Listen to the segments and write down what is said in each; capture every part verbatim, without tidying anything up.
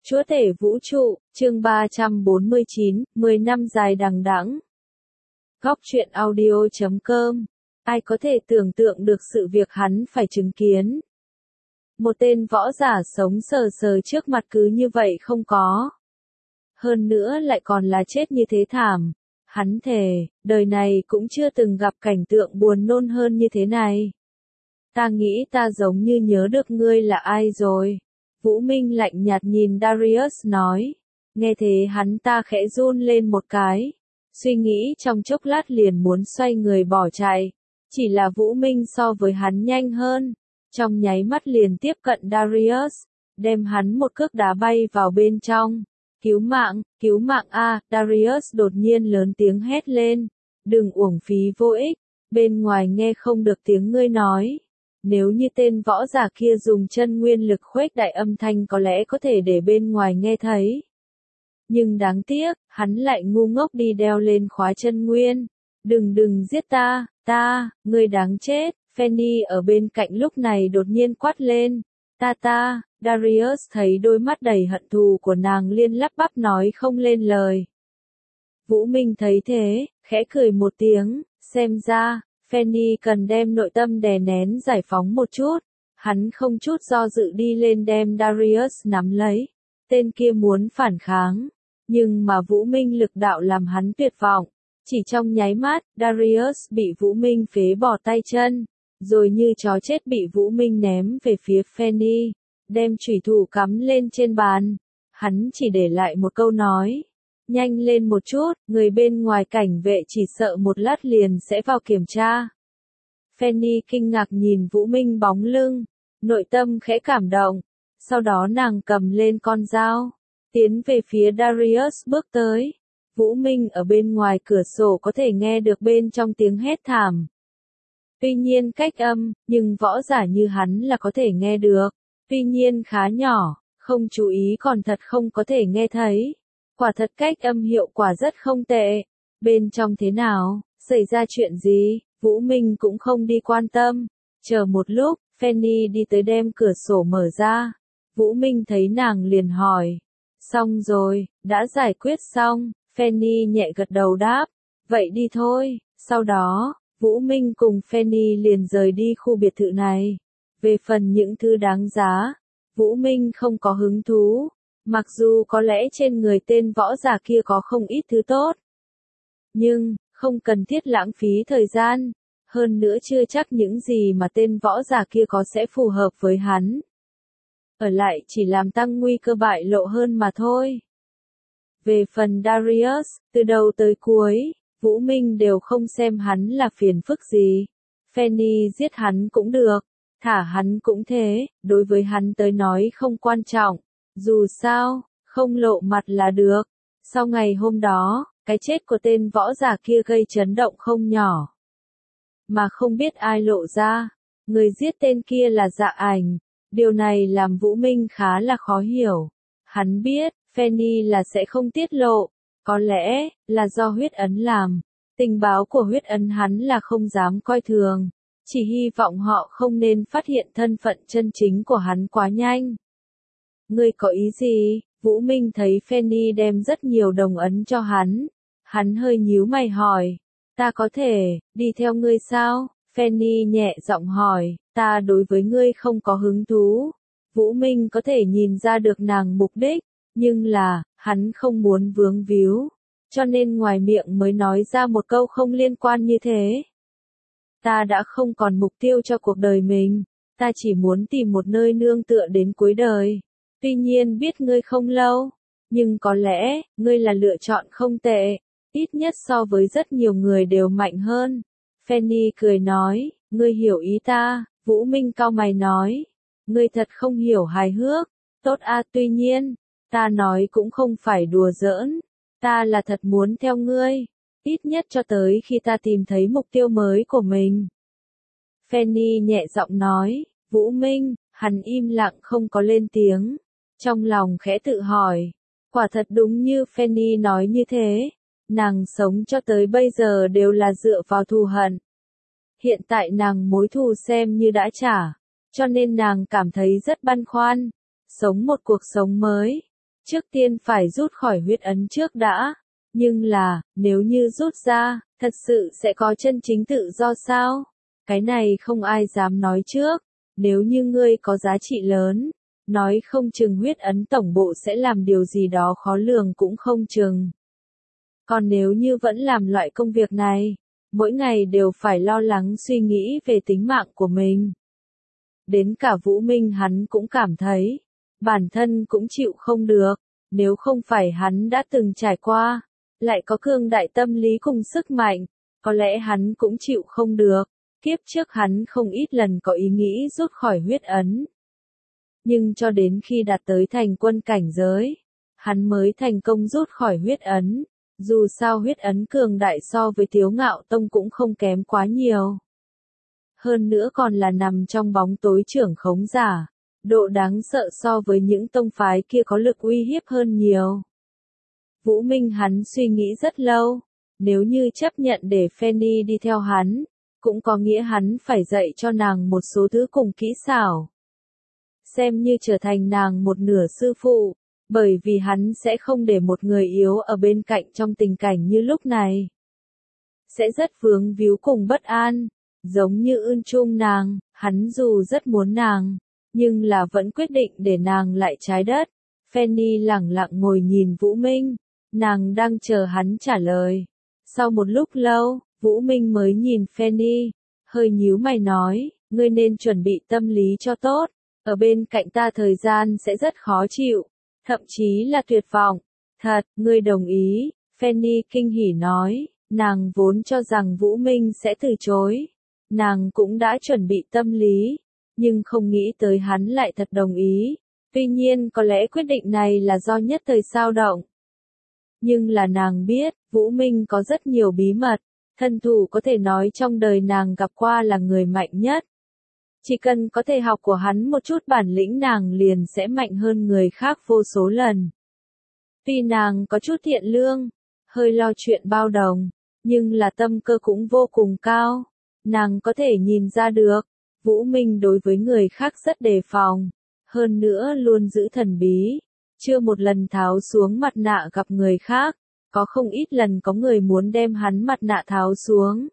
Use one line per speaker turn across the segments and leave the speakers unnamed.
Chúa tể vũ trụ, chương ba trăm bốn mươi chín, mười năm dài đằng đẵng. Góc truyện audio chấm com. Ai có thể tưởng tượng được sự việc hắn phải chứng kiến. Một tên võ giả sống sờ sờ trước mặt cứ như vậy không có. Hơn nữa lại còn là chết như thế thảm. Hắn thề, đời này cũng chưa từng gặp cảnh tượng buồn nôn hơn như thế này. Ta nghĩ ta giống như nhớ được ngươi là ai rồi. Vũ Minh lạnh nhạt nhìn Darius nói. Nghe thế hắn ta khẽ run lên một cái. Suy nghĩ trong chốc lát liền muốn xoay người bỏ chạy. Chỉ là Vũ Minh so với hắn nhanh hơn. Trong nháy mắt liền tiếp cận Darius. Đem hắn một cước đá bay vào bên trong. Cứu mạng, cứu mạng a! Darius đột nhiên lớn tiếng hét lên. Đừng uổng phí vô ích. Bên ngoài nghe không được tiếng ngươi nói. Nếu như tên võ giả kia dùng chân nguyên lực khuếch đại âm thanh có lẽ có thể để bên ngoài nghe thấy. Nhưng đáng tiếc, hắn lại ngu ngốc đi đeo lên khóa chân nguyên. Đừng đừng giết ta, ta, ngươi đáng chết. Fanny ở bên cạnh lúc này đột nhiên quát lên. Ta ta, Darius thấy đôi mắt đầy hận thù của nàng liên lắp bắp nói không lên lời. Vũ Minh thấy thế, khẽ cười một tiếng, xem ra. Fanny cần đem nội tâm đè nén giải phóng một chút. Hắn không chút do dự đi lên đem Darius nắm lấy. Tên kia muốn phản kháng. Nhưng mà Vũ Minh lực đạo làm hắn tuyệt vọng. Chỉ trong nháy mắt, Darius bị Vũ Minh phế bỏ tay chân. Rồi như chó chết bị Vũ Minh ném về phía Fanny. Đem chủy thủ cắm lên trên bàn. Hắn chỉ để lại một câu nói. Nhanh lên một chút, người bên ngoài cảnh vệ chỉ sợ một lát liền sẽ vào kiểm tra. Fanny kinh ngạc nhìn Vũ Minh bóng lưng, nội tâm khẽ cảm động. Sau đó nàng cầm lên con dao, tiến về phía Darius bước tới. Vũ Minh ở bên ngoài cửa sổ có thể nghe được bên trong tiếng hét thảm. Tuy nhiên cách âm, nhưng võ giả như hắn là có thể nghe được. Tuy nhiên khá nhỏ, không chú ý còn thật không có thể nghe thấy. Quả thật cách âm hiệu quả rất không tệ. Bên trong thế nào, xảy ra chuyện gì, Vũ Minh cũng không đi quan tâm. Chờ một lúc, Fanny đi tới đem cửa sổ mở ra. Vũ Minh thấy nàng liền hỏi. Xong rồi, đã giải quyết xong. Fanny nhẹ gật đầu đáp. Vậy đi thôi. Sau đó, Vũ Minh cùng Fanny liền rời đi khu biệt thự này. Về phần những thứ đáng giá, Vũ Minh không có hứng thú. Mặc dù có lẽ trên người tên võ giả kia có không ít thứ tốt. Nhưng, không cần thiết lãng phí thời gian. Hơn nữa chưa chắc những gì mà tên võ giả kia có sẽ phù hợp với hắn. Ở lại chỉ làm tăng nguy cơ bại lộ hơn mà thôi. Về phần Darius, từ đầu tới cuối, Vũ Minh đều không xem hắn là phiền phức gì. Fanny giết hắn cũng được, thả hắn cũng thế, đối với hắn tới nói không quan trọng. Dù sao, không lộ mặt là được. Sau ngày hôm đó, cái chết của tên võ giả kia gây chấn động không nhỏ. Mà không biết ai lộ ra, người giết tên kia là Dạ Ảnh. Điều này làm Vũ Minh khá là khó hiểu. Hắn biết, Fanny là sẽ không tiết lộ. Có lẽ, là do huyết ấn làm. Tình báo của huyết ấn hắn là không dám coi thường. Chỉ hy vọng họ không nên phát hiện thân phận chân chính của hắn quá nhanh. Ngươi có ý gì? Vũ Minh thấy Fanny đem rất nhiều đồng ấn cho hắn. Hắn hơi nhíu mày hỏi. Ta có thể, đi theo ngươi sao? Fanny nhẹ giọng hỏi. Ta đối với ngươi không có hứng thú. Vũ Minh có thể nhìn ra được nàng mục đích. Nhưng là, hắn không muốn vướng víu. Cho nên ngoài miệng mới nói ra một câu không liên quan như thế. Ta đã không còn mục tiêu cho cuộc đời mình. Ta chỉ muốn tìm một nơi nương tựa đến cuối đời. Tuy nhiên biết ngươi không lâu, nhưng có lẽ, ngươi là lựa chọn không tệ, ít nhất so với rất nhiều người đều mạnh hơn. Fanny cười nói, ngươi hiểu ý ta. Vũ Minh cau mày nói, ngươi thật không hiểu hài hước. Tốt a, tuy nhiên, ta nói cũng không phải đùa giỡn, ta là thật muốn theo ngươi, ít nhất cho tới khi ta tìm thấy mục tiêu mới của mình. Fanny nhẹ giọng nói, Vũ Minh, hắn im lặng không có lên tiếng. Trong lòng khẽ tự hỏi, quả thật đúng như Fanny nói như thế, nàng sống cho tới bây giờ đều là dựa vào thù hận. Hiện tại nàng mối thù xem như đã trả, cho nên nàng cảm thấy rất băn khoăn, sống một cuộc sống mới, Trước tiên phải rút khỏi huyết ấn trước đã. Nhưng là, nếu như rút ra, thật sự sẽ có chân chính tự do sao? Cái này không ai dám nói trước. Nếu như ngươi có giá trị lớn, nói không chừng huyết ấn tổng bộ sẽ làm điều gì đó khó lường cũng không chừng. Còn nếu như vẫn làm loại công việc này, mỗi ngày đều phải lo lắng suy nghĩ về tính mạng của mình. Đến cả Vũ Minh hắn cũng cảm thấy, bản thân cũng chịu không được, nếu không phải hắn đã từng trải qua, lại có cương đại tâm lý cùng sức mạnh, có lẽ hắn cũng chịu không được. Kiếp trước hắn không ít lần có ý nghĩ rút khỏi huyết ấn. Nhưng cho đến khi đạt tới thành quân cảnh giới, hắn mới thành công rút khỏi huyết ấn. Dù sao huyết ấn cường đại so với Tiếu Ngạo Tông cũng không kém quá nhiều. Hơn nữa còn là nằm trong bóng tối trưởng khống giả. Độ đáng sợ so với những tông phái kia có lực uy hiếp hơn nhiều. Vũ Minh hắn suy nghĩ rất lâu. Nếu như chấp nhận để Fanny đi theo hắn, cũng có nghĩa hắn phải dạy cho nàng một số thứ cùng kỹ xảo. Xem như trở thành nàng một nửa sư phụ, bởi vì hắn sẽ không để một người yếu ở bên cạnh trong tình cảnh như lúc này. Sẽ rất vướng víu cùng bất an, giống như ươn chung nàng, hắn dù rất muốn nàng, nhưng là vẫn quyết định để nàng lại trái đất. Fanny lẳng lặng ngồi nhìn Vũ Minh, nàng đang chờ hắn trả lời. Sau một lúc lâu, Vũ Minh mới nhìn Fanny, hơi nhíu mày nói, ngươi nên chuẩn bị tâm lý cho tốt, ở bên cạnh ta thời gian sẽ rất khó chịu, thậm chí là tuyệt vọng. Thật, ngươi đồng ý, Fanny kinh hỉ nói, nàng vốn cho rằng Vũ Minh sẽ từ chối. Nàng cũng đã chuẩn bị tâm lý, nhưng không nghĩ tới hắn lại thật đồng ý. Tuy nhiên có lẽ quyết định này là do nhất thời xao động. Nhưng là nàng biết, Vũ Minh có rất nhiều bí mật. Thân thủ có thể nói trong đời nàng gặp qua là người mạnh nhất. Chỉ cần có thể học của hắn một chút bản lĩnh nàng liền sẽ mạnh hơn người khác vô số lần. Tuy nàng có chút thiện lương, hơi lo chuyện bao đồng, nhưng là tâm cơ cũng vô cùng cao. Nàng có thể nhìn ra được, Vũ Minh đối với người khác rất đề phòng, hơn nữa luôn giữ thần bí, chưa một lần tháo xuống mặt nạ gặp người khác. Có không ít lần có người muốn đem hắn mặt nạ tháo xuống.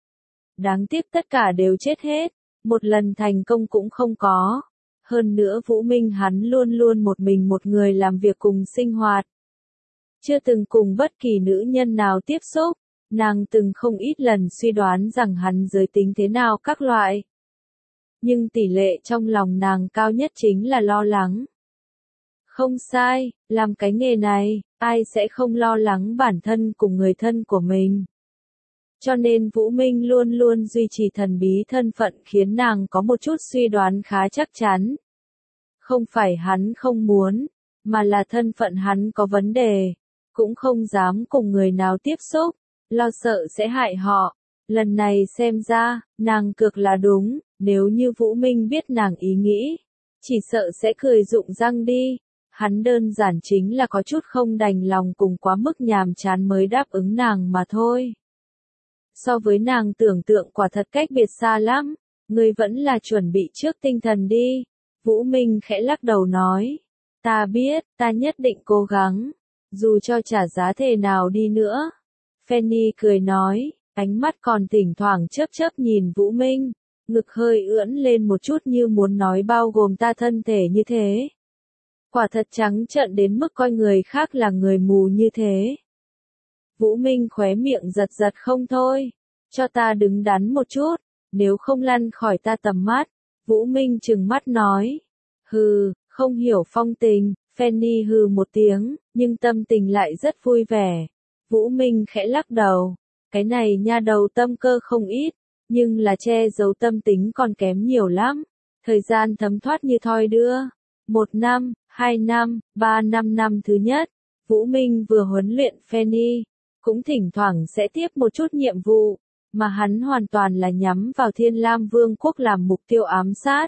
Đáng tiếc tất cả đều chết hết, một lần thành công cũng không có. Hơn nữa Vũ Minh hắn luôn luôn một mình một người làm việc cùng sinh hoạt. Chưa từng cùng bất kỳ nữ nhân nào tiếp xúc, nàng từng không ít lần suy đoán rằng hắn giới tính thế nào các loại. Nhưng tỷ lệ trong lòng nàng cao nhất chính là lo lắng. Không sai, làm cái nghề này, ai sẽ không lo lắng bản thân cùng người thân của mình. Cho nên Vũ Minh luôn luôn duy trì thần bí thân phận khiến nàng có một chút suy đoán khá chắc chắn. Không phải hắn không muốn, mà là thân phận hắn có vấn đề, cũng không dám cùng người nào tiếp xúc, lo sợ sẽ hại họ. Lần này xem ra, nàng cược là đúng, nếu như Vũ Minh biết nàng ý nghĩ, chỉ sợ sẽ cười rụng răng đi. Hắn đơn giản chính là có chút không đành lòng cùng quá mức nhàm chán mới đáp ứng nàng mà thôi. So với nàng tưởng tượng quả thật cách biệt xa lắm, ngươi vẫn là chuẩn bị trước tinh thần đi. Vũ Minh khẽ lắc đầu nói, ta biết, ta nhất định cố gắng, dù cho trả giá thế nào đi nữa. Fanny cười nói, ánh mắt còn thỉnh thoảng chớp chớp nhìn Vũ Minh, ngực hơi ưỡn lên một chút như muốn nói bao gồm ta thân thể như thế. Quả thật trắng trợn đến mức coi người khác là người mù như thế. Vũ Minh khóe miệng giật giật không thôi. Cho ta đứng đắn một chút, nếu không lăn khỏi ta tầm mắt. Vũ Minh trừng mắt nói. Hừ, không hiểu phong tình. Fanny hừ một tiếng, nhưng tâm tình lại rất vui vẻ. Vũ Minh khẽ lắc đầu. Cái này nha đầu tâm cơ không ít, nhưng là che giấu tâm tính còn kém nhiều lắm. Thời gian thấm thoát như thoi đưa. Một năm, hai năm, ba năm năm thứ nhất, Vũ Minh vừa huấn luyện Fanny, cũng thỉnh thoảng sẽ tiếp một chút nhiệm vụ, mà hắn hoàn toàn là nhắm vào Thiên Lam Vương quốc làm mục tiêu ám sát.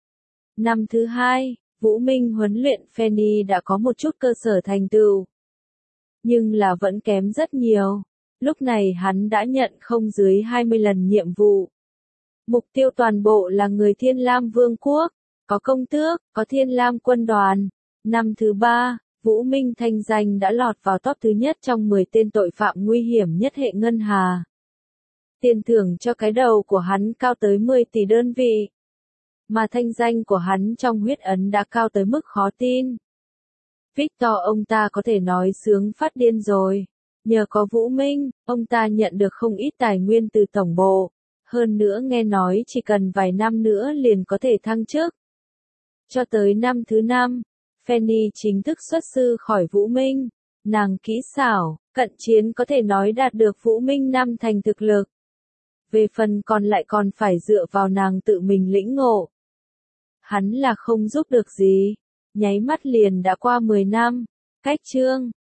Năm thứ hai, Vũ Minh huấn luyện Fanny đã có một chút cơ sở thành tựu, nhưng là vẫn kém rất nhiều. Lúc này hắn đã nhận không dưới hai mươi lần nhiệm vụ. Mục tiêu toàn bộ là người Thiên Lam Vương quốc. Có công tước, có Thiên Lam quân đoàn. Năm thứ ba, Vũ Minh thanh danh đã lọt vào top thứ nhất trong mười tên tội phạm nguy hiểm nhất hệ ngân hà. Tiền thưởng cho cái đầu của hắn cao tới mười tỷ đơn vị. Mà thanh danh của hắn trong huyết ấn đã cao tới mức khó tin. Victor ông ta có thể nói sướng phát điên rồi. Nhờ có Vũ Minh, ông ta nhận được không ít tài nguyên từ tổng bộ. Hơn nữa nghe nói chỉ cần vài năm nữa liền có thể thăng chức. Cho tới năm thứ năm, Fanny chính thức xuất sư khỏi Vũ Minh. Nàng kỹ xảo, cận chiến có thể nói đạt được Vũ Minh năm thành thực lực. Về phần còn lại còn phải dựa vào nàng tự mình lĩnh ngộ. Hắn là không giúp được gì. Nháy mắt liền đã qua mười năm. Cách chương